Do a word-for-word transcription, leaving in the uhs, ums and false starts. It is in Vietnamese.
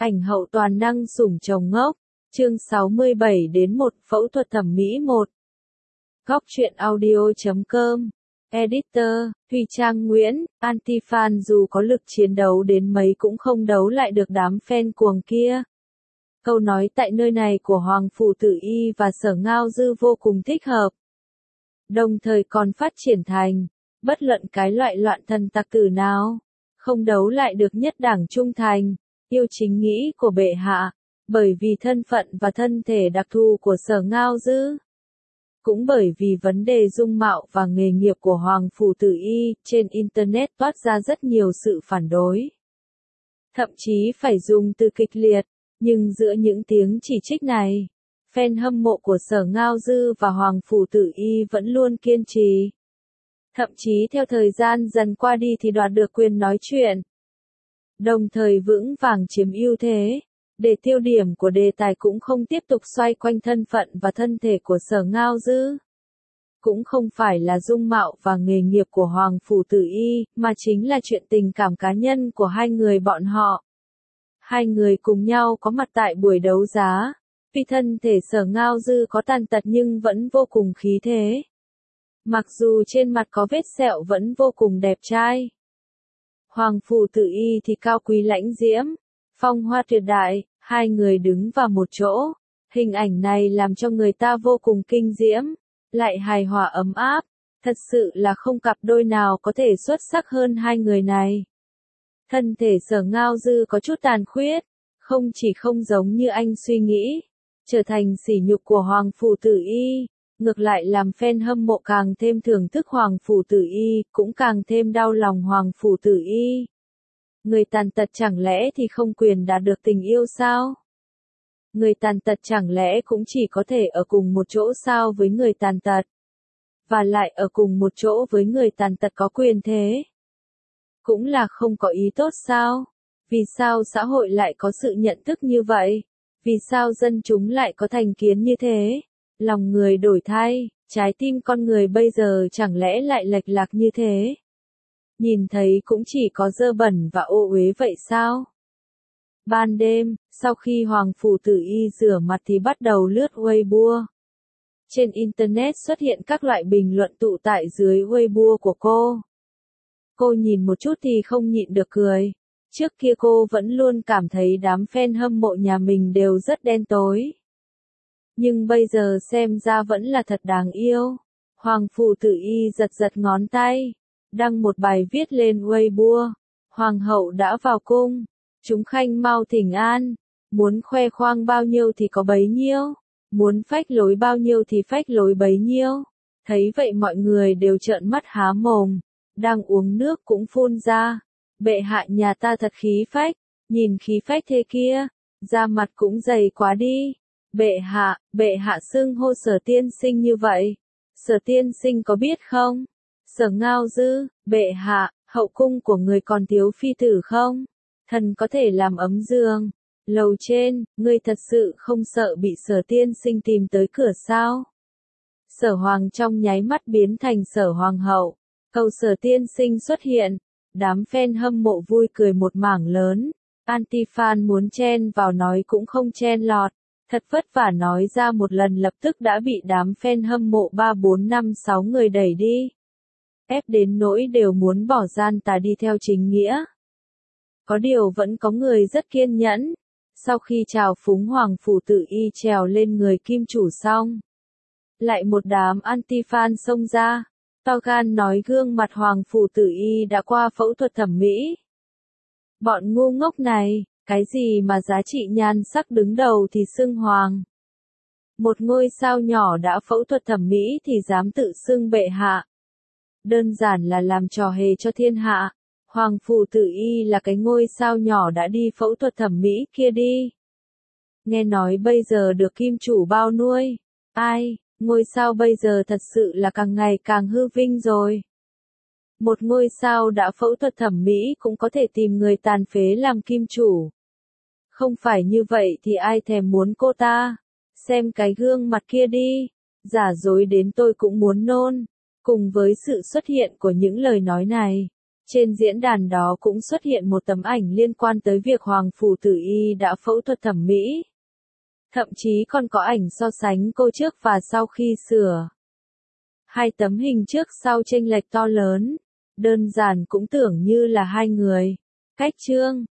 Ảnh hậu toàn năng sủng chồng ngốc, chương sáu mươi bảy đến một phẫu thuật thẩm mỹ một. Góc truyện audio chấm com, Editor, Huy Trang Nguyễn, Anti-fan dù có lực chiến đấu đến mấy cũng không đấu lại được đám fan cuồng kia. Câu nói tại nơi này của Hoàng Phủ Tử Y và Sở Ngao Dư vô cùng thích hợp. Đồng thời còn phát triển thành, bất luận cái loại loạn thần tặc tử nào, không đấu lại được nhất đảng trung thành, yêu chính nghĩ của bệ hạ, bởi vì thân phận và thân thể đặc thù của Sở Ngao Dư. Cũng bởi vì vấn đề dung mạo và nghề nghiệp của Hoàng Phủ Tử Y, trên Internet toát ra rất nhiều sự phản đối. Thậm chí phải dùng từ kịch liệt, nhưng giữa những tiếng chỉ trích này, fan hâm mộ của Sở Ngao Dư và Hoàng Phủ Tử Y vẫn luôn kiên trì. Thậm chí theo thời gian dần qua đi thì đoạt được quyền nói chuyện. Đồng thời vững vàng chiếm ưu thế, để tiêu điểm của đề tài cũng không tiếp tục xoay quanh thân phận và thân thể của Sở Ngao Dư. Cũng không phải là dung mạo và nghề nghiệp của Hoàng Phủ Tử Y, mà chính là chuyện tình cảm cá nhân của hai người bọn họ. Hai người cùng nhau có mặt tại buổi đấu giá, vì thân thể Sở Ngao Dư có tàn tật nhưng vẫn vô cùng khí thế. Mặc dù trên mặt có vết sẹo vẫn vô cùng đẹp trai. Hoàng Phủ Tử Y thì cao quý lãnh diễm, phong hoa tuyệt đại, hai người đứng vào một chỗ. Hình ảnh này làm cho người ta vô cùng kinh diễm, lại hài hòa ấm áp, thật sự là không cặp đôi nào có thể xuất sắc hơn hai người này. Thân thể Sở Ngao Dư có chút tàn khuyết, không chỉ không giống như anh suy nghĩ, trở thành sỉ nhục của Hoàng Phủ Tử Y, ngược lại làm fan hâm mộ càng thêm thưởng thức Hoàng Phủ Tử Y, cũng càng thêm đau lòng Hoàng Phủ Tử Y. Người tàn tật chẳng lẽ thì không quyền đạt được tình yêu sao? Người tàn tật chẳng lẽ cũng chỉ có thể ở cùng một chỗ sao với người tàn tật? Và lại ở cùng một chỗ với người tàn tật có quyền thế? Cũng là không có ý tốt sao? Vì sao xã hội lại có sự nhận thức như vậy? Vì sao dân chúng lại có thành kiến như thế? Lòng người đổi thay, trái tim con người bây giờ chẳng lẽ lại lệch lạc như thế? Nhìn thấy cũng chỉ có dơ bẩn và ô uế vậy sao? Ban đêm, sau khi Hoàng Phủ Tử Y rửa mặt thì bắt đầu lướt Weibo. Trên Internet xuất hiện các loại bình luận tụ tại dưới Weibo của cô. Cô nhìn một chút thì không nhịn được cười. Trước kia cô vẫn luôn cảm thấy đám fan hâm mộ nhà mình đều rất đen tối. Nhưng bây giờ xem ra vẫn là thật đáng yêu. Hoàng Phủ Tử Y giật giật ngón tay, đăng một bài viết lên Weibo. Hoàng hậu đã vào cung, chúng khanh mau thỉnh an, muốn khoe khoang bao nhiêu thì có bấy nhiêu, muốn phách lối bao nhiêu thì phách lối bấy nhiêu. Thấy vậy mọi người đều trợn mắt há mồm, đang uống nước cũng phun ra. Bệ hạ nhà ta thật khí phách, nhìn khí phách thế kia, da mặt cũng dày quá đi. Bệ hạ, bệ hạ xưng hô Sở tiên sinh như vậy. Sở tiên sinh có biết không? Sở Ngao Dư, bệ hạ, hậu cung của người còn thiếu phi tử không? Thần có thể làm ấm giường. Lầu trên, ngươi thật sự không sợ bị Sở tiên sinh tìm tới cửa sao? Sở Hoàng trong nháy mắt biến thành Sở Hoàng hậu. Cầu Sở tiên sinh xuất hiện. Đám fan hâm mộ vui cười một mảng lớn. Anti-fan muốn chen vào nói cũng không chen lọt. Thật vất vả nói ra một lần lập tức đã bị đám fan hâm mộ ba bốn năm sáu người đẩy đi. Ép đến nỗi đều muốn bỏ gian tà đi theo chính nghĩa. Có điều vẫn có người rất kiên nhẫn. Sau khi chào phúng Hoàng Phủ Tử Y trèo lên người kim chủ xong, lại một đám anti-fan xông ra, to gan nói gương mặt Hoàng Phủ Tử Y đã qua phẫu thuật thẩm mỹ. Bọn ngu ngốc này, cái gì mà giá trị nhan sắc đứng đầu thì xưng hoàng. Một ngôi sao nhỏ đã phẫu thuật thẩm mỹ thì dám tự xưng bệ hạ. Đơn giản là làm trò hề cho thiên hạ. Hoàng Phủ Tử Y là cái ngôi sao nhỏ đã đi phẫu thuật thẩm mỹ kia đi. Nghe nói bây giờ được kim chủ bao nuôi. Ai, ngôi sao bây giờ thật sự là càng ngày càng hư vinh rồi. Một ngôi sao đã phẫu thuật thẩm mỹ cũng có thể tìm người tàn phế làm kim chủ. Không phải như vậy thì ai thèm muốn cô ta. Xem cái gương mặt kia đi. Giả dối đến tôi cũng muốn nôn. Cùng với sự xuất hiện của những lời nói này, Trên diễn đàn đó cũng xuất hiện một tấm ảnh liên quan tới việc Hoàng Phủ Tử Y đã phẫu thuật thẩm mỹ. Thậm chí còn có ảnh so sánh cô trước và sau khi sửa. Hai tấm hình trước sau chênh lệch to lớn, đơn giản cũng tưởng như là hai người. Cách chương